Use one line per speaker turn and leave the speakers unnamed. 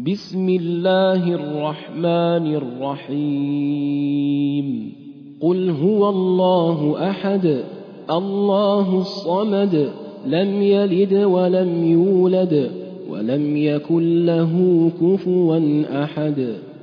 بسم الله الرحمن الرحيم قل هو الله أحد الله الصمد لم يلد ولم يولد ولم يكن له كفوا أحد